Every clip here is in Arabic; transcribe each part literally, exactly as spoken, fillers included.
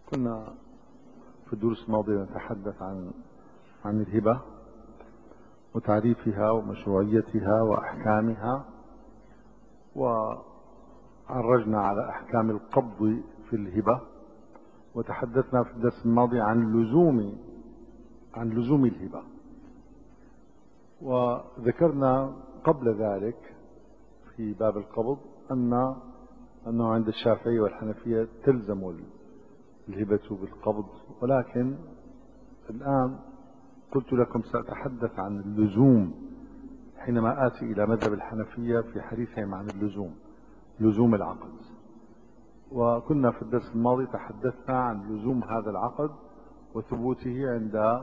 كنا في الدروس الماضية نتحدث عن عن الهبة وتعريفها ومشروعيتها وأحكامها، وعرجنا على أحكام القبض في الهبة، وتحدثنا في الدرس الماضي عن لزوم عن لزوم الهبة، وذكرنا قبل ذلك في باب القبض أن أنه عند الشافعي والحنفية تلزم الهبة بالقبض، ولكن الآن قلت لكم سأتحدث عن اللزوم حينما آتي إلى مذهب الحنفية في حديثهم عن اللزوم، لزوم العقد. وكنا في الدرس الماضي تحدثنا عن لزوم هذا العقد وثبوته عند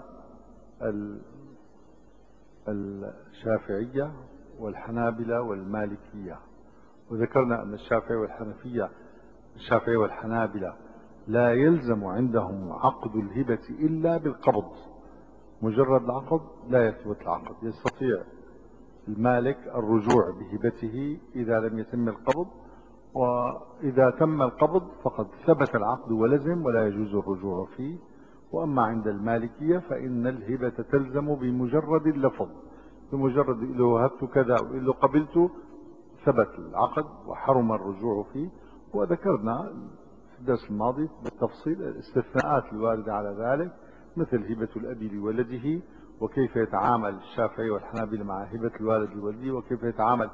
الشافعية والحنابلة والمالكية، وذكرنا أن الشافعي والحنفية الشافعي والحنابلة لا يلزم عندهم عقد الهبة إلا بالقبض، مجرد العقد لا يثبت العقد، يستطيع المالك الرجوع بهبته إذا لم يتم القبض، وإذا تم القبض فقد ثبت العقد ولزم ولا يجوز الرجوع فيه. وأما عند المالكية فإن الهبة تلزم بمجرد اللفظ، بمجرد له وهبت كذا وإن له قبلت ثبت العقد وحرم الرجوع فيه. وذكرنا في الدرس الماضي بالتفصيل الاستثناءات الواردة على ذلك، مثل هبة الأب لولده، وكيف يتعامل الشافعي والحنابلة مع هبة الوالد لولده، وكيف يتعامل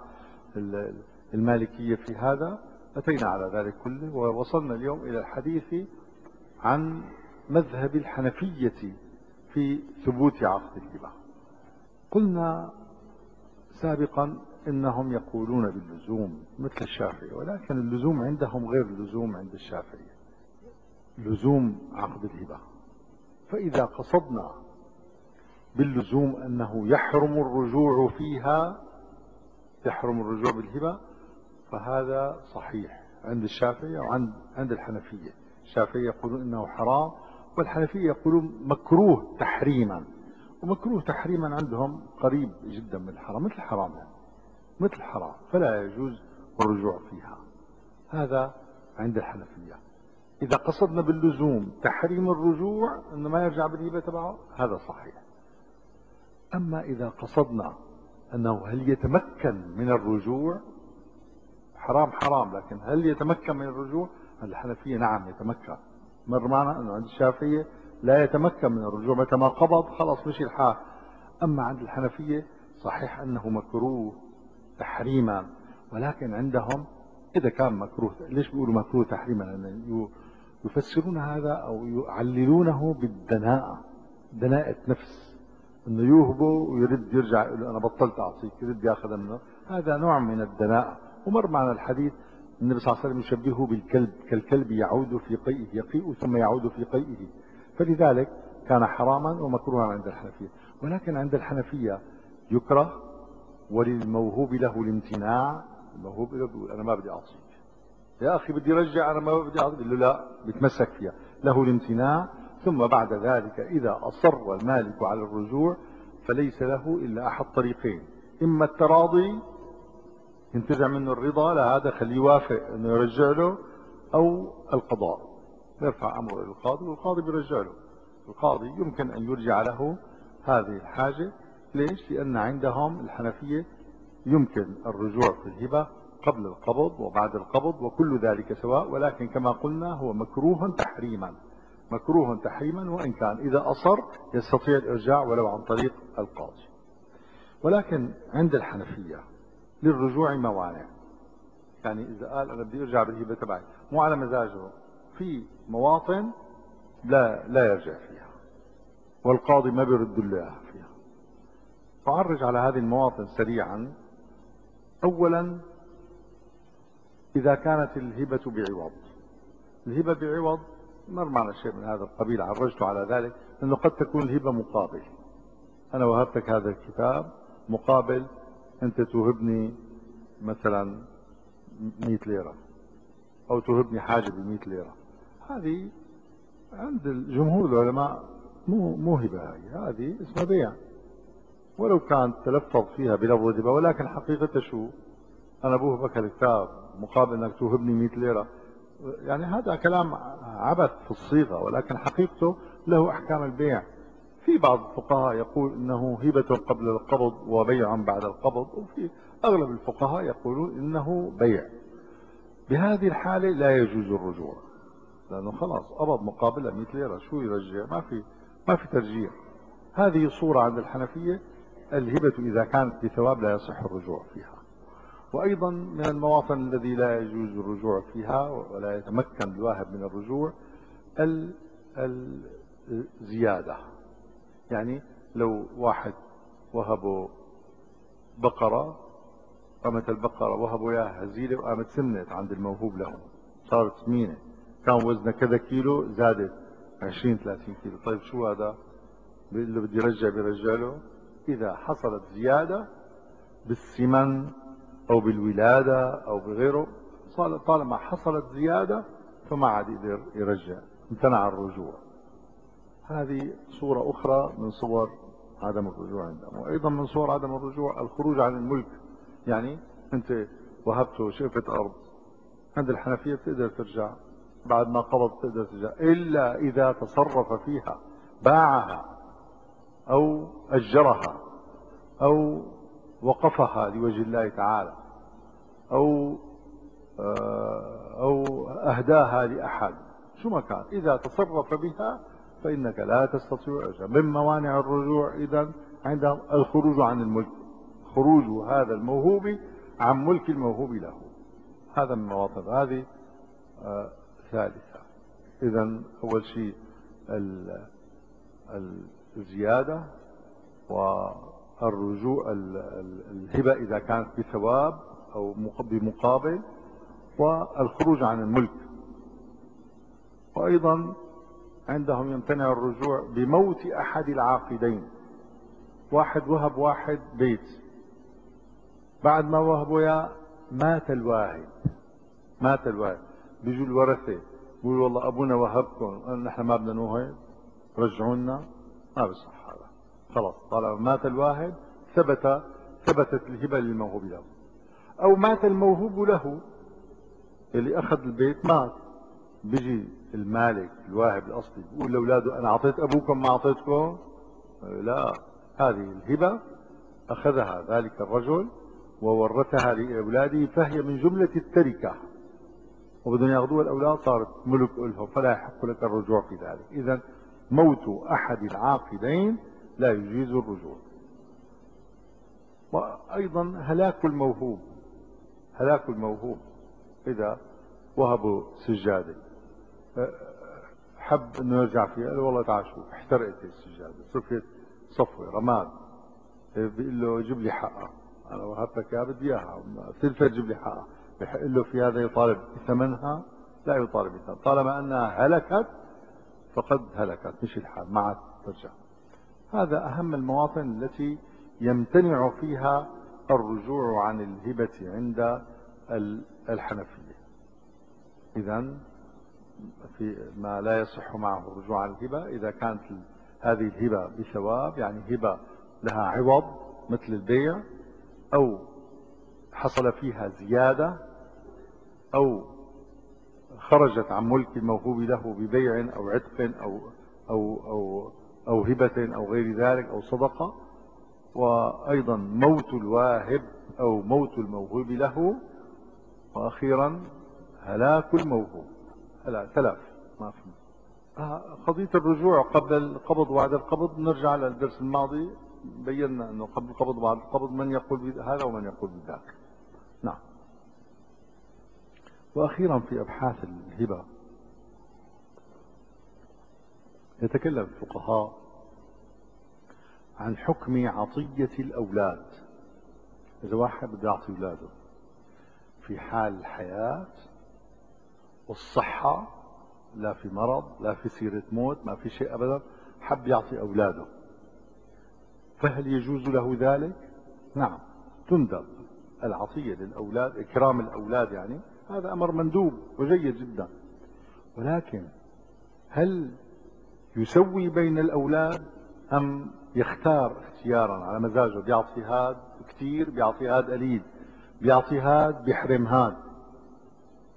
المالكية في هذا. أتينا على ذلك كله، ووصلنا اليوم إلى الحديث عن مذهب الحنفية في ثبوت عقد الهبة. قلنا سابقا إنهم يقولون باللزوم مثل الشافعي، ولكن اللزوم عندهم غير اللزوم عند الشافعي، لزوم عقد الهبة. فإذا قصدنا باللزوم أنه يحرم الرجوع فيها، يحرم الرجوع بالهبة، فهذا صحيح عند الشافعي وعند عند الحنفية. الشافعي يقولون إنه حرام، والحنفية يقولون مكروه تحريما، ومكروه تحريما عندهم قريب جدا من الحرام، مثل الحرام يعني. مثل الحرام، فلا يجوز الرجوع فيها. هذا عند الحنفية. إذا قصدنا باللزوم تحريم الرجوع إنه ما يرجع بالهبة تبعه، هذا صحيح. أما إذا قصدنا أنه هل يتمكن من الرجوع، حرام حرام، لكن هل يتمكن من الرجوع؟ عند الحنفية نعم يتمكن. مر معنا أنه عند الشافعية لا يتمكن من الرجوع، متى ما قبض خلاص مشي الحال. أما عند الحنفية صحيح أنه مكروه تحريما، ولكن عندهم إذا كان مكروه، ليش بيقولوا مكروه تحريما؟ لأن يفسرون هذا أو يعللونه بالدناءة، دناءة نفس، أنه يوهبه ويرد يرجع يقول أنا بطلت أعطيك، يرد ياخذ منه. هذا نوع من الدناءة. ومر معنا الحديث النبي صلى الله عليه وسلم يشبهه بالكلب، كالكلب يعود في قيئه، يقيء ثم يعود في قيئه. فلذلك كان حراما ومكروها عند الحنفية. ولكن عند الحنفية يكره، وللموهوب له الامتناع. الموهوب له بيقول أنا ما بدي أعطيك يا أخي، بدي رجع، أنا ما بدي أعطيك، بيقول له لا، بتمسك فيها، له الامتناع. ثم بعد ذلك إذا أصر المالك على الرجوع فليس له إلا أحد طريقين: إما التراضي، ينتزع منه الرضا، لا هذا خليه يوافق أنه يرجع له، أو القضاء، يرفع أمره إلى القاضي والقاضي بيرجع له. القاضي يمكن أن يرجع له هذه الحاجة. ليش؟ لأن عندهم الحنفية يمكن الرجوع في الهبة قبل القبض وبعد القبض وكل ذلك سواء، ولكن كما قلنا هو مكروه تحريما، مكروه تحريما، وإن كان إذا أصر يستطيع الإرجاع ولو عن طريق القاضي. ولكن عند الحنفية للرجوع موانع، يعني إذا قال أنا بدي أرجع بالهبة تبعي مو على مزاجه، في مواطن لا لا يرجع فيها والقاضي ما بيرد له فيها. فعرج على هذه المواطن سريعا. أولا، إذا كانت الهبة بعوض، الهبة بعوض مر معنا شيء من هذا القبيل، عرجت على ذلك، أنه قد تكون الهبة مقابل. أنا وهبتك هذا الكتاب مقابل أنت توهبني مثلا مئة ليرة، أو توهبني حاجة بمئة ليرة. هذه عند الجمهور العلماء مو مو هبة، هذه هذه اسمها بيع، ولو كان تلفظ فيها بلفظ هبة، ولكن حقيقة شو؟ أنا بوهبك الكتاب مقابل أنك توهبني مئة ليرة، يعني هذا كلام عبث في الصيغة، ولكن حقيقته له أحكام البيع. في بعض الفقهاء يقول إنه هبة قبل القبض وبيع بعد القبض، وفي أغلب الفقهاء يقولون إنه بيع. بهذه الحالة لا يجوز الرجوع، لأنه خلاص قبض مقابلة مئة ليرة، شو يرجع؟ ما في ما في ترجيع. هذه صورة عند الحنفية. الهبة إذا كانت بثواب لا يصح الرجوع فيها. وأيضا من المواطن الذي لا يجوز الرجوع فيها ولا يتمكن الواهب من الرجوع الزيادة. يعني لو واحد وهبه بقرة، قامت البقرة وهبوا إياها هزيلة وقامت سمنت عند الموهوب له، صارت سمينة، كان وزنها كذا كيلو، زادت عشرين ثلاثين كيلو. طيب شو هذا؟ بيقول له بدي رجع، بيرجع له إذا حصلت زيادة بالسمن أو بالولادة أو بغيره. طالما حصلت زيادة فما عاد يقدر يرجع، امتنع الرجوع. هذه صورة أخرى من صور عدم الرجوع عندهم. وأيضا من صور عدم الرجوع الخروج عن الملك. يعني أنت وهبته شقفة أرض، عند الحنفية بتقدر ترجع بعد ما قبض، تقدر ترجع إلا إذا تصرف فيها، باعها أو أجرها أو وقفها لوجه الله تعالى أو أو أهداها لأحد، شو ما كان. إذا تصرف بها فإنك لا تستطيع الرجوع. من موانع الرجوع إذن عندهم الخروج عن الملك، خروج هذا الموهوب عن ملك الموهوب له. هذا من مواطن. هذه آه ثالثة. إذن أول شيء الزيادة، والرجوع الهبة إذا كانت بثواب أو بمقابل، والخروج عن الملك. وأيضا عندهم يمتنع الرجوع بموت أحد العاقدين. واحد وهب واحد بيت، بعد ما وهبوا يا مات الواهب، مات الواهب، بيجوا الورثة بيقولوا والله أبونا وهبكم، نحن ما بدنا نوهب، رجعونا. ما بصح هذا، خلاص طالما مات الواهب ثبت ثبتت الهبة للموهوب له. أو مات الموهوب له، اللي أخذ البيت مات، بيجي المالك الواهب الأصلي بيقول لأولاده أنا أعطيت أبوكم ما أعطيتكم؟ لا، هذه الهبة أخذها ذلك الرجل وورثها لأولاده، فهي من جملة التركة، وبدهم ياخذوها الأولاد، صارت ملك لهم، فلا يحق لك الرجوع في ذلك. إذا موت أحد العاقدين لا يجيز الرجوع. وأيضا هلاك الموهوب، هلاك الموهوب إذا وهبوا سجادة، حب انه يرجع فيها، قال والله تعال شوف احترقت السجادة، صفت صفوة رماد، بيقول له جيب لي حقها، انا وهبتك اياها بدي اياها، تلفت جيب لي حقها. بحق له في هذا يطالب بثمنها؟ لا يطالب بثمنها، طالما انها هلكت فقد هلكت، مش الحال، ما عاد ترجع. هذا اهم المواطن التي يمتنع فيها الرجوع عن الهبة عند الحنفية. اذا في ما لا يصح معه الرجوع عن الهبة إذا كانت هذه الهبة بثواب، يعني هبة لها عوض مثل البيع، أو حصل فيها زيادة، أو خرجت عن ملك الموهوب له ببيع أو عتق أو أو أو أو هبة أو غير ذلك أو صدقة. وأيضا موت الواهب أو موت الموهوب له. وأخيرا هلاك الموهوب. لا ثلاث ما في. آه قضية الرجوع قبل القبض وبعد القبض، نرجع للدرس الماضي بينا انه قبل القبض وبعد القبض من يقول بهذا ومن يقول بذاك. نعم. واخيرا في ابحاث الهبة يتكلم الفقهاء عن حكم عطية الاولاد. اذا واحد بده يعطي اولاده في حال الحياة والصحة، لا في مرض لا في سيرة موت، ما في شيء ابدا، حب يعطي اولاده، فهل يجوز له ذلك؟ نعم، تندب العطية للأولاد، إكرام الأولاد، يعني هذا أمر مندوب وجيد جدا. ولكن هل يسوي بين الأولاد أم يختار اختيارا على مزاجه، بيعطي هاد كثير بيعطي هاد قليل، بيعطي هاد بيحرم هاد؟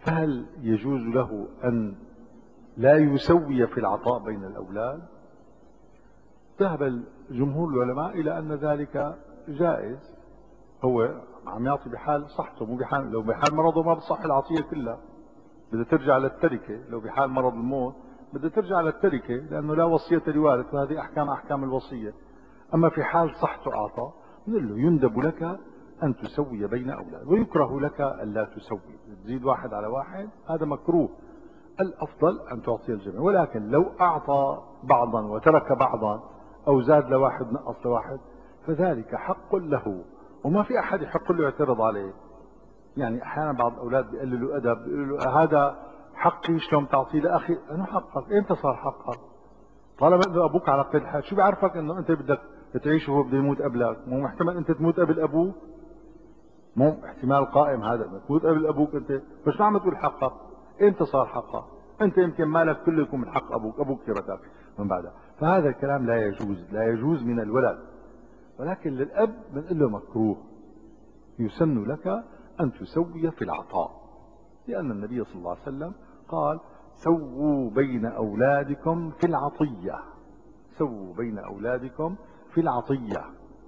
فهل يجوز له أن لا يسوي في العطاء بين الأولاد؟ ذهب جمهور العلماء إلى أن ذلك جائز. هو عم يعطي بحال صحته، مو بحال، لو بحال مرضه ما بتصح العطية كلها، بدها ترجع للتركة. لو بحال مرض الموت بدها ترجع للتركة، لأنه لا وصية لوارث، وهذه أحكام أحكام الوصية. أما في حال صحته أعطى، نقول له يندب لك أن تسوي بين أولاد، ويكره لك أن لا تسوي، تزيد واحد على واحد، هذا مكروه. الأفضل أن تعطي الجميع. ولكن لو أعطى بعضا وترك بعضا، أو زاد لواحد نقص لواحد، فذلك حق له، وما في أحد يحق له يعترض عليه. يعني أحيانا بعض الأولاد بيقللوا أدب، بيقولوا له هذا حقي شلون تعطيه لأخي؟ أنه حقك، إمتى صار حقك؟ طالما انه ابوك على قيد الحياه، شو بيعرفك انه انت بدك تعيش وهو بده يموت قبلك؟ مو محتمل انت تموت قبل ابوك؟ مو احتمال قائم هذا، انك تموت قبل ابوك انت، بس ما عم تقول حقك. امتى صار حقك؟ انت يمكن مالك كله يكون من حق ابوك، ابوك تركك من بعدها. فهذا الكلام لا يجوز، لا يجوز من الولد. ولكن للاب بنقول له مكروه، يسن لك ان تسوي في العطاء، لان النبي صلى الله عليه وسلم قال: سووا بين اولادكم في العطيه، سووا بين أولادكم في العطية،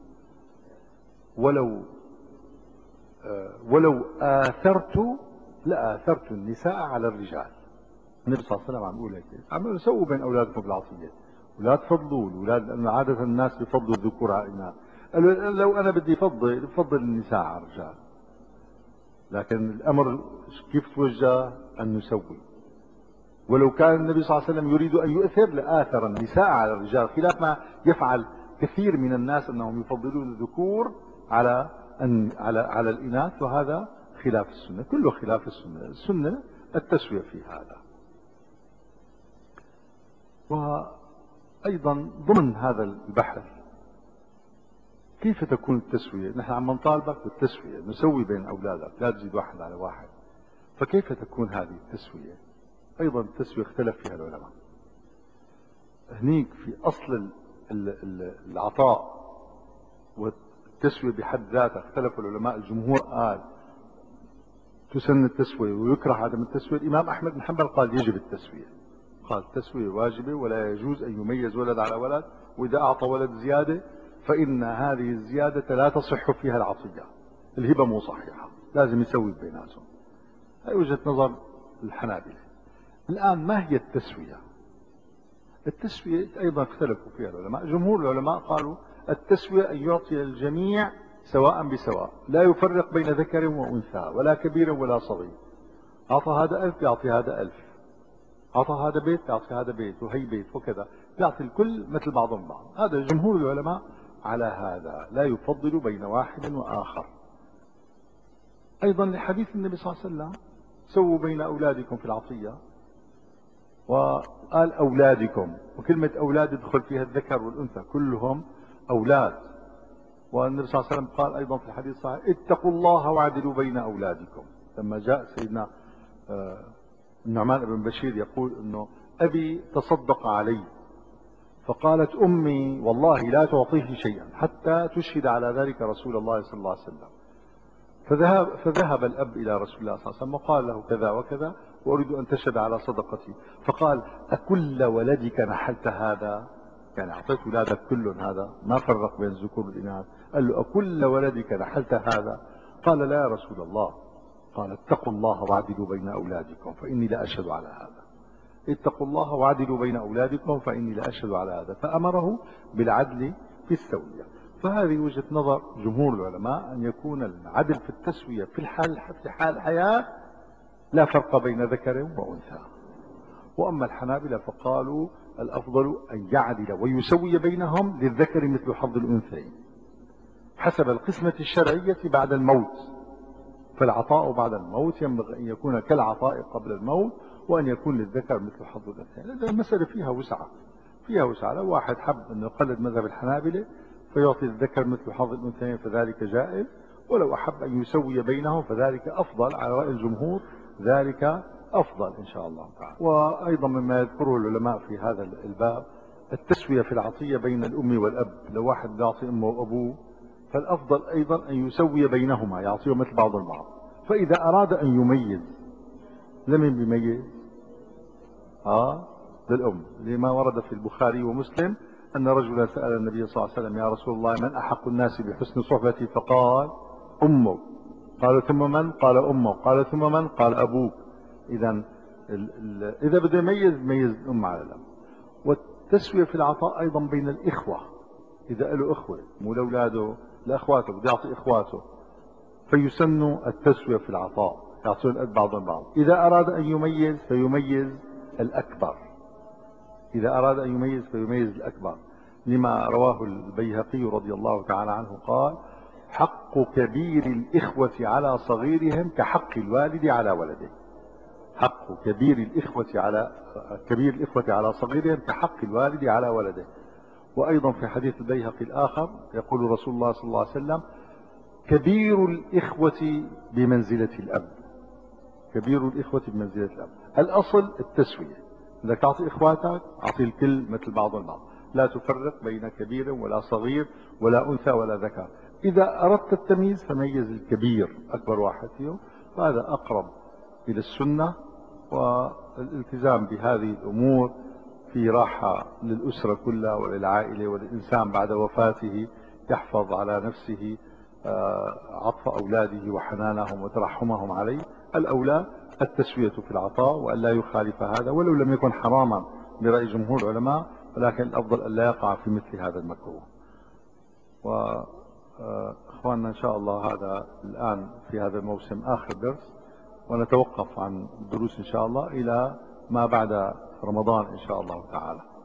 ولو آه ولو آثرت لآثرت النساء على الرجال. النبي صلى الله عليه وسلم عم يقول هيك، عم يقول سووا بين أولادكم في العطية، ولا تفضلوا الأولاد، لأن عادة الناس بيفضلوا الذكور على الإناث. قالوا لو أنا بدي أفضل بفضل النساء على الرجال، لكن الأمر كيف توجه؟ أن نسوي. ولو كان النبي صلى الله عليه وسلم يريد أن يؤثر لآثر النساء على الرجال، خلاف ما يفعل كثير من الناس أنهم يفضلون الذكور على أن على على الإناث، وهذا خلاف السنة، كله خلاف السنة. السنة التسوية في هذا. وأيضا ضمن هذا البحث كيف تكون التسوية؟ نحن عم نطالبك بالتسوية، نسوي بين أولادك، لا تزيد واحد على واحد. فكيف تكون هذه التسوية؟ أيضا التسوية اختلف فيها العلماء. هنيك في أصل العطاء والتسوية بحد ذاتها اختلف العلماء. الجمهور قال تسن التسوية ويكره عدم التسوية. الإمام أحمد بن حنبل قال يجب التسوية، قال التسوية واجبة، ولا يجوز أن يميز ولد على ولد، وإذا أعطى ولد زيادة فإن هذه الزيادة لا تصح فيها العطية، الهبة مو صحيحة، لازم يسوي بيناتهم. هذه وجهة نظر الحنابلة. الآن ما هي التسوية؟ التسوية أيضا اختلفوا فيها العلماء. جمهور العلماء قالوا التسوية أن يعطي الجميع سواء بسواء، لا يفرق بين ذكر وأنثى ولا كبير ولا صغير. أعطى هذا ألف يعطي هذا ألف، أعطى هذا بيت يعطي هذا بيت، وهي بيت، وكذا يعطي الكل مثل بعضهم بعض. هذا جمهور العلماء على هذا، لا يفضل بين واحد وآخر. أيضا لحديث النبي صلى الله عليه وسلم سووا بين أولادكم في العطية، وقال أولادكم، وكلمة أولاد يدخل فيها الذكر والأنثى، كلهم أولاد. والنبي صلى الله عليه وسلم قال أيضا في الحديث الصحيح: اتقوا الله واعدلوا بين أولادكم. لما جاء سيدنا النعمان بن بشير يقول أنه أبي تصدق علي، فقالت أمي والله لا تعطيه شيئا حتى تشهد على ذلك رسول الله صلى الله عليه وسلم. فذهب, فذهب الأب إلى رسول الله صلى الله عليه وسلم وقال له كذا وكذا، وأريد أن تشهد على صدقتي. فقال: أكل ولدك نحلت هذا؟ يعني أعطيت أولادك كلهم هذا، ما فرق بين الذكور والإناث. قال له: أكل ولدك نحلت هذا؟ قال: لا يا رسول الله. قال: اتقوا الله واعدلوا بين أولادكم فإني لا أشهد على هذا. اتقوا الله واعدلوا بين أولادكم فإني لا أشهد على هذا. فأمره بالعدل في السوية. فهذه وجهة نظر جمهور العلماء، أن يكون العدل في التسوية في الحال في حال الحياة، لا فرق بين ذكر وأنثى. وأما الحنابلة فقالوا الأفضل أن يعدل ويسوي بينهم، للذكر مثل حظ الأنثيين حسب القسمة الشرعية بعد الموت. فالعطاء بعد الموت ينبغي أن يكون كالعطاء قبل الموت، وأن يكون للذكر مثل حظ الأنثيين. المسألة فيها وسعة، فيها وسعة. لو واحد حب أن يقلد مذهب الحنابلة فيعطي الذكر مثل حظ الأنثيين فذلك جائز، ولو أحب أن يسوي بينهم فذلك أفضل، على رأي الجمهور ذلك أفضل إن شاء الله تعالى. وأيضا مما يذكره العلماء في هذا الباب التسوية في العطية بين الأم والأب. لو واحد يعطي أمه وأبوه فالأفضل أيضا أن يسوي بينهما، يعطيهم مثل بعض البعض. فإذا أراد أن يميز لمن بيميز؟ اه للأم، لما ورد في البخاري ومسلم أن رجلا سأل النبي صلى الله عليه وسلم: يا رسول الله، من أحق الناس بحسن صحبتي؟ فقال: أمه. قال: ثم من؟ قال: أمه. قال: ثم من؟ قال: أبوك. إذا إذا بده يميز ميز الأم على الأب. والتسوية في العطاء أيضا بين الإخوة، إذا له إخوة مو لأولاده لأخواته بده يعطي إخواته، فيسن التسوية في العطاء، يعطون الأد بعضهم بعض. إذا أراد أن يميز فيميز الأكبر، إذا أراد أن يميز فيميز الأكبر، لما رواه البيهقي رضي الله تعالى عنه قال: حق كبير الإخوة على صغيرهم كحق الوالد على ولده. حق كبير الإخوة على كبير الإخوة على صغيرهم كحق الوالد على ولده. وأيضا في حديث البيهقي الآخر يقول رسول الله صلى الله عليه وسلم: كبير الإخوة بمنزلة الأب. كبير الإخوة بمنزلة الأب. الأصل التسوية، إذا تعطي إخواتك أعطي الكل مثل بعض البعض، لا تفرق بين كبير ولا صغير ولا أنثى ولا ذكر. إذا أردت التمييز فميز الكبير أكبر واحد فيهم، وهذا أقرب إلى السنة. والالتزام بهذه الأمور في راحة للأسرة كلها وللعائلة وللإنسان بعد وفاته، يحفظ على نفسه عطف أولاده وحنانهم وترحمهم عليه. الأولى التسوية في العطاء وأن لا يخالف هذا، ولو لم يكن حراما برأي جمهور العلماء، ولكن الأفضل أن لا يقع في مثل هذا المكروه. وإخواننا إن شاء الله هذا الآن في هذا الموسم آخر درس، ونتوقف عن الدروس إن شاء الله إلى ما بعد رمضان إن شاء الله تعالى.